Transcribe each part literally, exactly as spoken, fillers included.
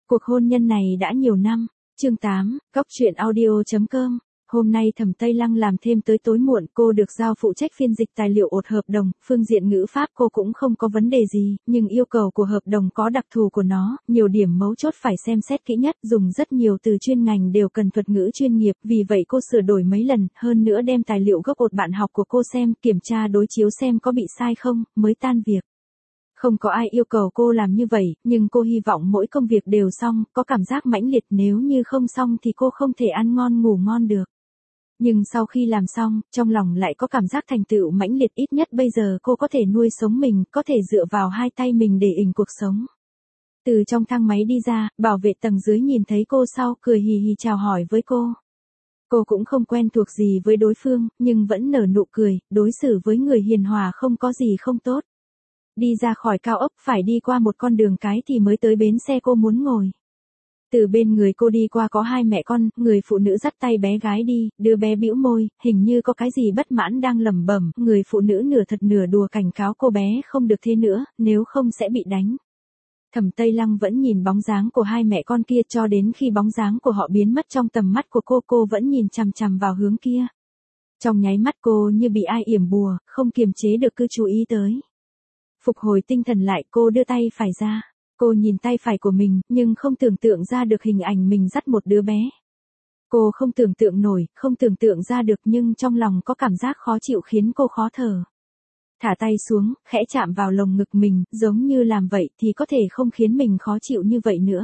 Cuộc hôn nhân này đã nhiều năm. Chương tám, góc truyện audio chấm com. Hôm nay Thẩm Tây Lăng làm thêm tới tối muộn, cô được giao phụ trách phiên dịch tài liệu ột hợp đồng, phương diện ngữ pháp cô cũng không có vấn đề gì, nhưng yêu cầu của hợp đồng có đặc thù của nó, nhiều điểm mấu chốt phải xem xét kỹ nhất, dùng rất nhiều từ chuyên ngành đều cần thuật ngữ chuyên nghiệp, vì vậy cô sửa đổi mấy lần, hơn nữa đem tài liệu gốc ột bạn học của cô xem, kiểm tra đối chiếu xem có bị sai không, mới tan việc. Không có ai yêu cầu cô làm như vậy, nhưng cô hy vọng mỗi công việc đều xong, có cảm giác mãnh liệt, nếu như không xong thì cô không thể ăn ngon ngủ ngon được. Nhưng sau khi làm xong, trong lòng lại có cảm giác thành tựu mãnh liệt, ít nhất bây giờ cô có thể nuôi sống mình, có thể dựa vào hai tay mình để ỉnh cuộc sống. Từ trong thang máy đi ra, bảo vệ tầng dưới nhìn thấy cô sau, cười hì hì chào hỏi với cô. Cô cũng không quen thuộc gì với đối phương, nhưng vẫn nở nụ cười, đối xử với người hiền hòa không có gì không tốt. Đi ra khỏi cao ốc phải đi qua một con đường cái thì mới tới bến xe cô muốn ngồi. Từ bên người cô đi qua có hai mẹ con, người phụ nữ dắt tay bé gái đi, đứa bé bĩu môi, hình như có cái gì bất mãn đang lẩm bẩm, người phụ nữ nửa thật nửa đùa cảnh cáo cô bé không được thế nữa, nếu không sẽ bị đánh. Thẩm Tây Lăng vẫn nhìn bóng dáng của hai mẹ con kia cho đến khi bóng dáng của họ biến mất trong tầm mắt của cô, cô vẫn nhìn chằm chằm vào hướng kia. Trong nháy mắt cô như bị ai yểm bùa, không kiềm chế được cứ chú ý tới. Phục hồi tinh thần lại, cô đưa tay phải ra. Cô nhìn tay phải của mình, nhưng không tưởng tượng ra được hình ảnh mình dắt một đứa bé. Cô không tưởng tượng nổi, không tưởng tượng ra được, nhưng trong lòng có cảm giác khó chịu khiến cô khó thở. Thả tay xuống, khẽ chạm vào lồng ngực mình, giống như làm vậy thì có thể không khiến mình khó chịu như vậy nữa.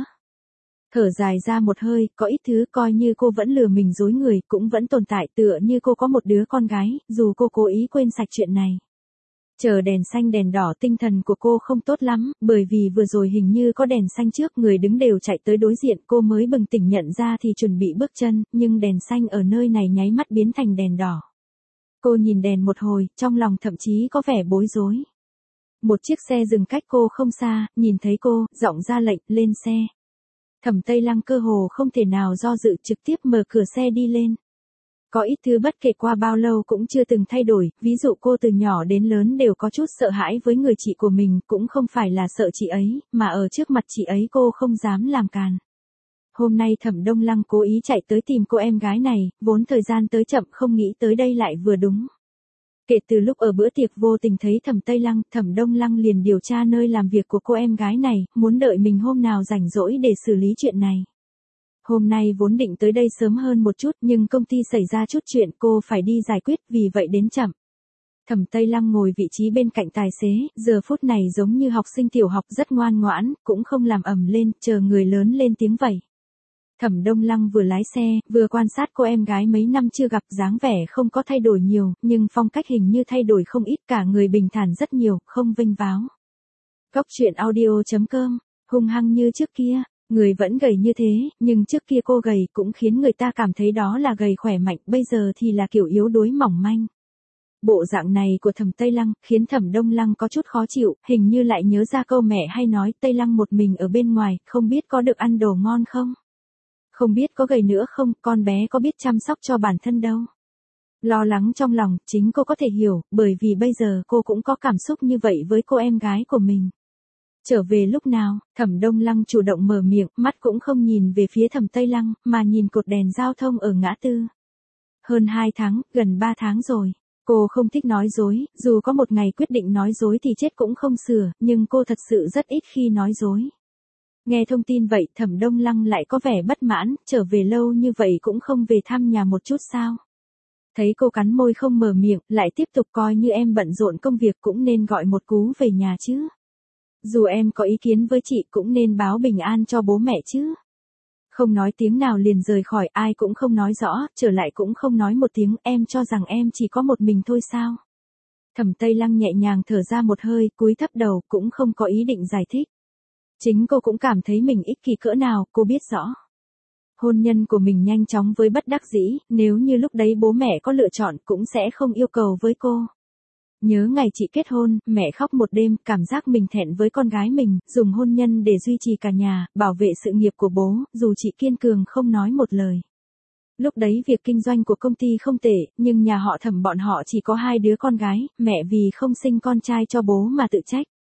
Thở dài ra một hơi, có ít thứ coi như cô vẫn lừa mình dối người, cũng vẫn tồn tại, tựa như cô có một đứa con gái, dù cô cố ý quên sạch chuyện này. Chờ đèn xanh đèn đỏ, tinh thần của cô không tốt lắm, bởi vì vừa rồi hình như có đèn xanh trước, người đứng đều chạy tới đối diện, cô mới bừng tỉnh nhận ra thì chuẩn bị bước chân, nhưng đèn xanh ở nơi này nháy mắt biến thành đèn đỏ. Cô nhìn đèn một hồi, trong lòng thậm chí có vẻ bối rối. Một chiếc xe dừng cách cô không xa, nhìn thấy cô, giọng ra lệnh, lên xe. Thẩm Tây Lăng cơ hồ không thể nào do dự, trực tiếp mở cửa xe đi lên. Có ít thứ bất kể qua bao lâu cũng chưa từng thay đổi, ví dụ cô từ nhỏ đến lớn đều có chút sợ hãi với người chị của mình, cũng không phải là sợ chị ấy, mà ở trước mặt chị ấy cô không dám làm càn. Hôm nay Thẩm Đông Lăng cố ý chạy tới tìm cô em gái này, vốn thời gian tới chậm không nghĩ tới đây lại vừa đúng. Kể từ lúc ở bữa tiệc vô tình thấy Thẩm Tây Lăng, Thẩm Đông Lăng liền điều tra nơi làm việc của cô em gái này, muốn đợi mình hôm nào rảnh rỗi để xử lý chuyện này. Hôm nay vốn định tới đây sớm hơn một chút, nhưng công ty xảy ra chút chuyện cô phải đi giải quyết, vì vậy đến chậm. Thẩm Tây Lăng ngồi vị trí bên cạnh tài xế, giờ phút này giống như học sinh tiểu học rất ngoan ngoãn, cũng không làm ầm lên, chờ người lớn lên tiếng vẩy. Thẩm Đông Lăng vừa lái xe, vừa quan sát cô em gái mấy năm chưa gặp, dáng vẻ không có thay đổi nhiều, nhưng phong cách hình như thay đổi không ít, cả người bình thản rất nhiều, không vênh váo. Góc truyện audio chấm com, hung hăng như trước kia. Người vẫn gầy như thế, nhưng trước kia cô gầy cũng khiến người ta cảm thấy đó là gầy khỏe mạnh, bây giờ thì là kiểu yếu đuối mỏng manh. Bộ dạng này của Thẩm Tây Lăng khiến Thẩm Đông Lăng có chút khó chịu, hình như lại nhớ ra câu mẹ hay nói, Tây Lăng một mình ở bên ngoài, không biết có được ăn đồ ngon không? Không biết có gầy nữa không, con bé có biết chăm sóc cho bản thân đâu. Lo lắng trong lòng, chính cô có thể hiểu, bởi vì bây giờ cô cũng có cảm xúc như vậy với cô em gái của mình. Trở về lúc nào, Thẩm Đông Lăng chủ động mở miệng, mắt cũng không nhìn về phía Thẩm Tây Lăng, mà nhìn cột đèn giao thông ở ngã tư. Hơn hai tháng, gần ba tháng rồi. Cô không thích nói dối, dù có một ngày quyết định nói dối thì chết cũng không sửa, nhưng cô thật sự rất ít khi nói dối. Nghe thông tin vậy, Thẩm Đông Lăng lại có vẻ bất mãn, trở về lâu như vậy cũng không về thăm nhà một chút sao? Thấy cô cắn môi không mở miệng, lại tiếp tục, coi như em bận rộn công việc cũng nên gọi một cú về nhà chứ. Dù em có ý kiến với chị cũng nên báo bình an cho bố mẹ chứ. Không nói tiếng nào liền rời khỏi, ai cũng không nói rõ, trở lại cũng không nói một tiếng, em cho rằng em chỉ có một mình thôi sao? Thẩm Tây Lăng nhẹ nhàng thở ra một hơi, cúi thấp đầu, cũng không có ý định giải thích. Chính cô cũng cảm thấy mình ích kỷ cỡ nào, cô biết rõ. Hôn nhân của mình nhanh chóng với bất đắc dĩ, nếu như lúc đấy bố mẹ có lựa chọn cũng sẽ không yêu cầu với cô. Nhớ ngày chị kết hôn, mẹ khóc một đêm, cảm giác mình thẹn với con gái mình, dùng hôn nhân để duy trì cả nhà, bảo vệ sự nghiệp của bố, dù chị kiên cường không nói một lời. Lúc đấy việc kinh doanh của công ty không tệ, nhưng nhà họ Thẩm bọn họ chỉ có hai đứa con gái, mẹ vì không sinh con trai cho bố mà tự trách.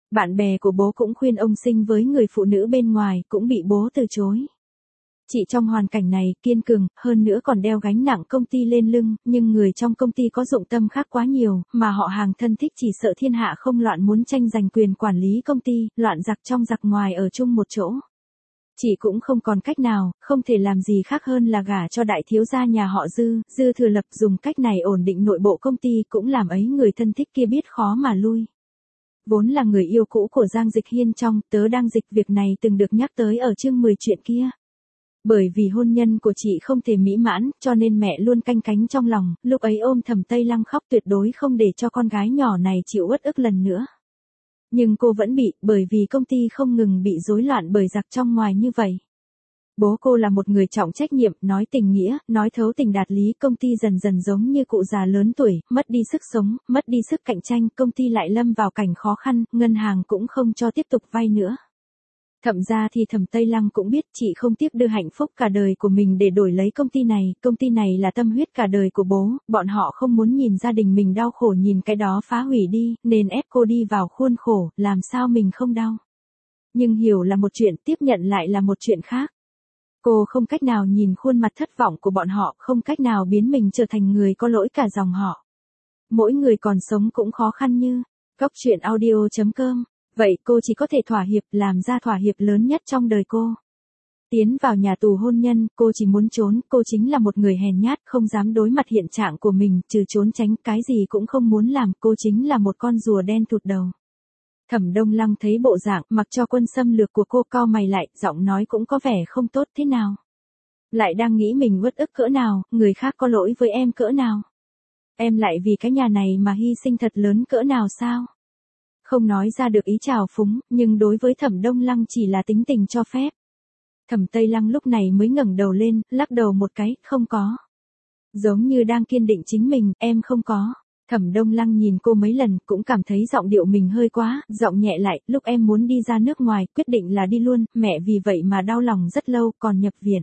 Bạn bè của bố cũng khuyên ông sinh với người phụ nữ bên ngoài, cũng bị bố từ chối. Chị trong hoàn cảnh này, kiên cường, hơn nữa còn đeo gánh nặng công ty lên lưng, nhưng người trong công ty có dụng tâm khác quá nhiều, mà họ hàng thân thích chỉ sợ thiên hạ không loạn muốn tranh giành quyền quản lý công ty, loạn giặc trong giặc ngoài ở chung một chỗ. Chị cũng không còn cách nào, không thể làm gì khác hơn là gả cho đại thiếu gia nhà họ Dư, Dư Thừa Lập dùng cách này ổn định nội bộ công ty, cũng làm ấy người thân thích kia biết khó mà lui. Vốn là người yêu cũ của Giang Dịch Hiên trong, tớ đang dịch việc này từng được nhắc tới ở chương mười chuyện kia. Bởi vì hôn nhân của chị không thể mỹ mãn, cho nên mẹ luôn canh cánh trong lòng, lúc ấy ôm Thẩm Tây Lăng khóc tuyệt đối không để cho con gái nhỏ này chịu uất ức lần nữa. Nhưng cô vẫn bị, bởi vì công ty không ngừng bị rối loạn bởi giặc trong ngoài như vậy. Bố cô là một người trọng trách nhiệm, nói tình nghĩa, nói thấu tình đạt lý, công ty dần dần giống như cụ già lớn tuổi, mất đi sức sống, mất đi sức cạnh tranh, công ty lại lâm vào cảnh khó khăn, ngân hàng cũng không cho tiếp tục vay nữa. Thậm ra thì Thẩm Tây Lăng cũng biết chị không tiếc đưa hạnh phúc cả đời của mình để đổi lấy công ty này, công ty này là tâm huyết cả đời của bố, bọn họ không muốn nhìn gia đình mình đau khổ nhìn cái đó phá hủy đi, nên ép cô đi vào khuôn khổ, làm sao mình không đau. Nhưng hiểu là một chuyện, tiếp nhận lại là một chuyện khác. Cô không cách nào nhìn khuôn mặt thất vọng của bọn họ, không cách nào biến mình trở thành người có lỗi cả dòng họ. Mỗi người còn sống cũng khó khăn như, góc truyện audio chấm com. Vậy cô chỉ có thể thỏa hiệp, làm ra thỏa hiệp lớn nhất trong đời cô. Tiến vào nhà tù hôn nhân, cô chỉ muốn trốn, cô chính là một người hèn nhát, không dám đối mặt hiện trạng của mình, trừ trốn tránh, cái gì cũng không muốn làm, cô chính là một con rùa đen thụt đầu. Thẩm Đông Lăng thấy bộ dạng, mặc cho quân xâm lược của cô cau mày lại, giọng nói cũng có vẻ không tốt thế nào. Lại đang nghĩ mình uất ức cỡ nào, người khác có lỗi với em cỡ nào. Em lại vì cái nhà này mà hy sinh thật lớn cỡ nào sao? Không nói ra được ý trào phúng, nhưng đối với Thẩm Đông Lăng chỉ là tính tình cho phép. Thẩm Tây Lăng lúc này mới ngẩng đầu lên, lắc đầu một cái, không có. Giống như đang kiên định chính mình, em không có. Thẩm Đông Lăng nhìn cô mấy lần, cũng cảm thấy giọng điệu mình hơi quá, giọng nhẹ lại, lúc em muốn đi ra nước ngoài, quyết định là đi luôn, mẹ vì vậy mà đau lòng rất lâu, còn nhập viện.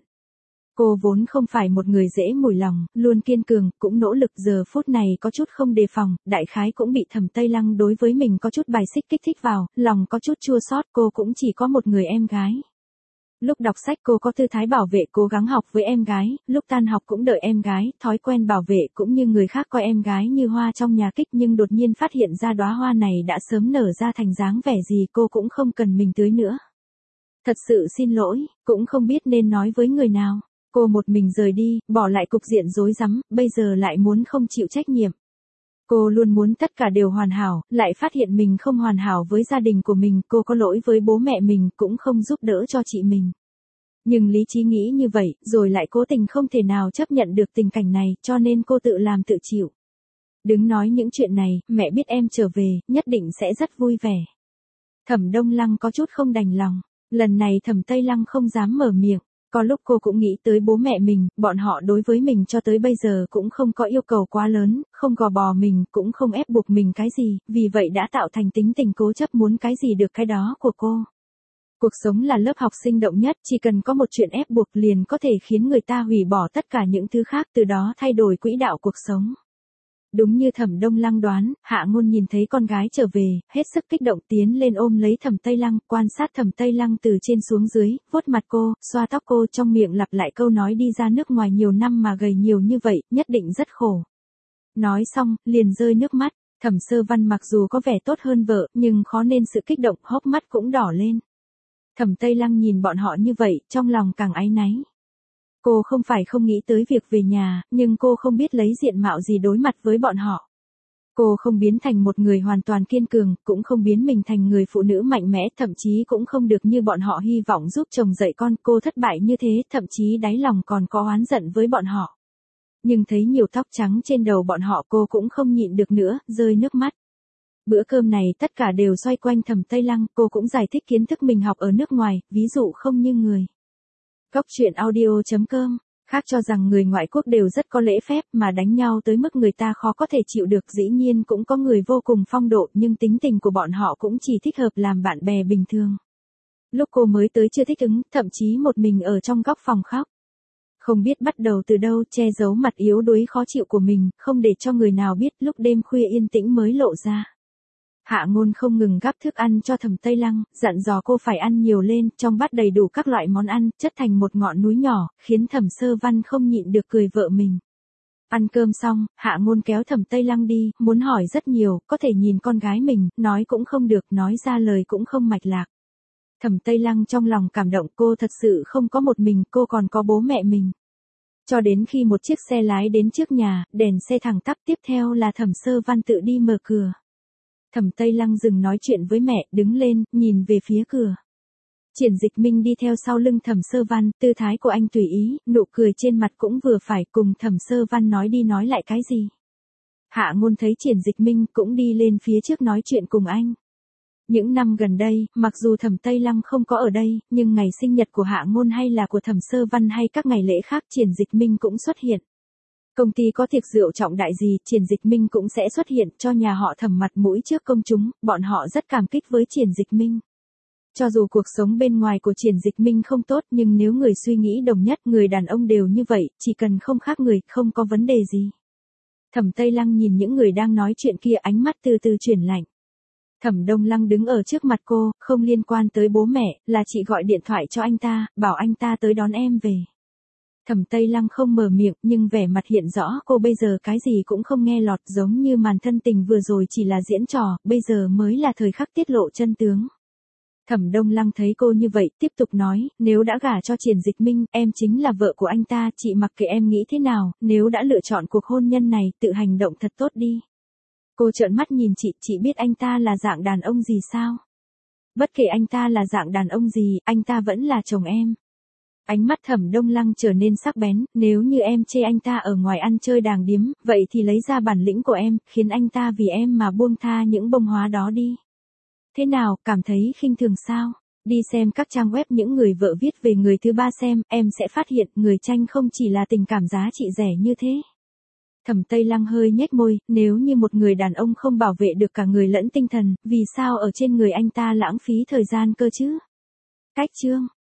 Cô vốn không phải một người dễ mùi lòng, luôn kiên cường, cũng nỗ lực, giờ phút này có chút không đề phòng, đại khái cũng bị Thẩm Tây Lăng đối với mình có chút bài xích kích thích vào, lòng có chút chua xót, cô cũng chỉ có một người em gái. Lúc đọc sách cô có tư thái bảo vệ cố gắng học với em gái, lúc tan học cũng đợi em gái, thói quen bảo vệ cũng như người khác coi em gái như hoa trong nhà kích, nhưng đột nhiên phát hiện ra đóa hoa này đã sớm nở ra thành dáng vẻ gì cô cũng không cần mình tưới nữa. Thật sự xin lỗi, cũng không biết nên nói với người nào. Cô một mình rời đi, bỏ lại cục diện rối rắm, bây giờ lại muốn không chịu trách nhiệm. Cô luôn muốn tất cả đều hoàn hảo, lại phát hiện mình không hoàn hảo với gia đình của mình, cô có lỗi với bố mẹ mình, cũng không giúp đỡ cho chị mình. Nhưng lý trí nghĩ như vậy, rồi lại cố tình không thể nào chấp nhận được tình cảnh này, cho nên cô tự làm tự chịu. Đừng nói những chuyện này, mẹ biết em trở về, nhất định sẽ rất vui vẻ. Thẩm Đông Lăng có chút không đành lòng, lần này Thẩm Tây Lăng không dám mở miệng. Có lúc cô cũng nghĩ tới bố mẹ mình, bọn họ đối với mình cho tới bây giờ cũng không có yêu cầu quá lớn, không gò bò mình, cũng không ép buộc mình cái gì, vì vậy đã tạo thành tính tình cố chấp muốn cái gì được cái đó của cô. Cuộc sống là lớp học sinh động nhất, chỉ cần có một chuyện ép buộc liền có thể khiến người ta hủy bỏ tất cả những thứ khác, từ đó thay đổi quỹ đạo cuộc sống. Đúng như Thẩm Đông Lăng đoán, Hạ Ngôn nhìn thấy con gái trở về, hết sức kích động tiến lên ôm lấy Thẩm Tây Lăng, quan sát Thẩm Tây Lăng từ trên xuống dưới, vuốt mặt cô, xoa tóc cô, trong miệng lặp lại câu nói đi ra nước ngoài nhiều năm mà gầy nhiều như vậy, nhất định rất khổ. Nói xong, liền rơi nước mắt, Thẩm Sơ Văn mặc dù có vẻ tốt hơn vợ, nhưng khó nên sự kích động, hốc mắt cũng đỏ lên. Thẩm Tây Lăng nhìn bọn họ như vậy, trong lòng càng áy náy. Cô không phải không nghĩ tới việc về nhà, nhưng cô không biết lấy diện mạo gì đối mặt với bọn họ. Cô không biến thành một người hoàn toàn kiên cường, cũng không biến mình thành người phụ nữ mạnh mẽ, thậm chí cũng không được như bọn họ hy vọng giúp chồng dạy con. Cô thất bại như thế, thậm chí đáy lòng còn có oán giận với bọn họ. Nhưng thấy nhiều tóc trắng trên đầu bọn họ cô cũng không nhịn được nữa, rơi nước mắt. Bữa cơm này tất cả đều xoay quanh Thẩm Tây Lăng, cô cũng giải thích kiến thức mình học ở nước ngoài, ví dụ không như người. Góc truyện audio chấm com, khác cho rằng người ngoại quốc đều rất có lễ phép mà đánh nhau tới mức người ta khó có thể chịu được, dĩ nhiên cũng có người vô cùng phong độ nhưng tính tình của bọn họ cũng chỉ thích hợp làm bạn bè bình thường. Lúc cô mới tới chưa thích ứng, thậm chí một mình ở trong góc phòng khóc. Không biết bắt đầu từ đâu che giấu mặt yếu đuối khó chịu của mình, không để cho người nào biết, lúc đêm khuya yên tĩnh mới lộ ra. Hạ Ngôn không ngừng gắp thức ăn cho Thẩm Tây Lăng, dặn dò cô phải ăn nhiều lên, trong bát đầy đủ các loại món ăn, chất thành một ngọn núi nhỏ, khiến Thẩm Sơ Văn không nhịn được cười vợ mình. Ăn cơm xong, Hạ Ngôn kéo Thẩm Tây Lăng đi, muốn hỏi rất nhiều, có thể nhìn con gái mình, nói cũng không được, nói ra lời cũng không mạch lạc. Thẩm Tây Lăng trong lòng cảm động, cô thật sự không có một mình, cô còn có bố mẹ mình. Cho đến khi một chiếc xe lái đến trước nhà, đèn xe thẳng tắp, tiếp theo là Thẩm Sơ Văn tự đi mở cửa. Thẩm Tây Lăng dừng nói chuyện với mẹ, đứng lên, nhìn về phía cửa. Triển Dịch Minh đi theo sau lưng Thẩm Sơ Văn, tư thái của anh tùy ý, nụ cười trên mặt cũng vừa phải, cùng Thẩm Sơ Văn nói đi nói lại cái gì. Hạ Ngôn thấy Triển Dịch Minh cũng đi lên phía trước nói chuyện cùng anh. Những năm gần đây, mặc dù Thẩm Tây Lăng không có ở đây, nhưng ngày sinh nhật của Hạ Ngôn hay là của Thẩm Sơ Văn hay các ngày lễ khác, Triển Dịch Minh cũng xuất hiện. Công ty có tiệc rượu trọng đại gì, Triển Dịch Minh cũng sẽ xuất hiện, cho nhà họ Thẩm mặt mũi trước công chúng, bọn họ rất cảm kích với Triển Dịch Minh. Cho dù cuộc sống bên ngoài của Triển Dịch Minh không tốt, nhưng nếu người suy nghĩ đồng nhất, người đàn ông đều như vậy, chỉ cần không khác người, không có vấn đề gì. Thẩm Tây Lăng nhìn những người đang nói chuyện kia, ánh mắt từ từ chuyển lạnh. Thẩm Đông Lăng đứng ở trước mặt cô, không liên quan tới bố mẹ, là chị gọi điện thoại cho anh ta, bảo anh ta tới đón em về. Thẩm Tây Lăng không mở miệng, nhưng vẻ mặt hiện rõ cô bây giờ cái gì cũng không nghe lọt, giống như màn thân tình vừa rồi chỉ là diễn trò, bây giờ mới là thời khắc tiết lộ chân tướng. Thẩm Đông Lăng thấy cô như vậy, tiếp tục nói, nếu đã gả cho Triển Dịch Minh, em chính là vợ của anh ta, chị mặc kệ em nghĩ thế nào, nếu đã lựa chọn cuộc hôn nhân này, tự hành động thật tốt đi. Cô trợn mắt nhìn chị, chị biết anh ta là dạng đàn ông gì sao? Bất kể anh ta là dạng đàn ông gì, anh ta vẫn là chồng em. Ánh mắt Thẩm Đông Lăng trở nên sắc bén, nếu như em chê anh ta ở ngoài ăn chơi đàng điếm, vậy thì lấy ra bản lĩnh của em, khiến anh ta vì em mà buông tha những bông hóa đó đi. Thế nào, cảm thấy khinh thường sao? Đi xem các trang web những người vợ viết về người thứ ba xem, em sẽ phát hiện người tranh không chỉ là tình cảm giá trị rẻ như thế. Thẩm Tây Lăng hơi nhếch môi, nếu như một người đàn ông không bảo vệ được cả người lẫn tinh thần, vì sao ở trên người anh ta lãng phí thời gian cơ chứ? Cách chương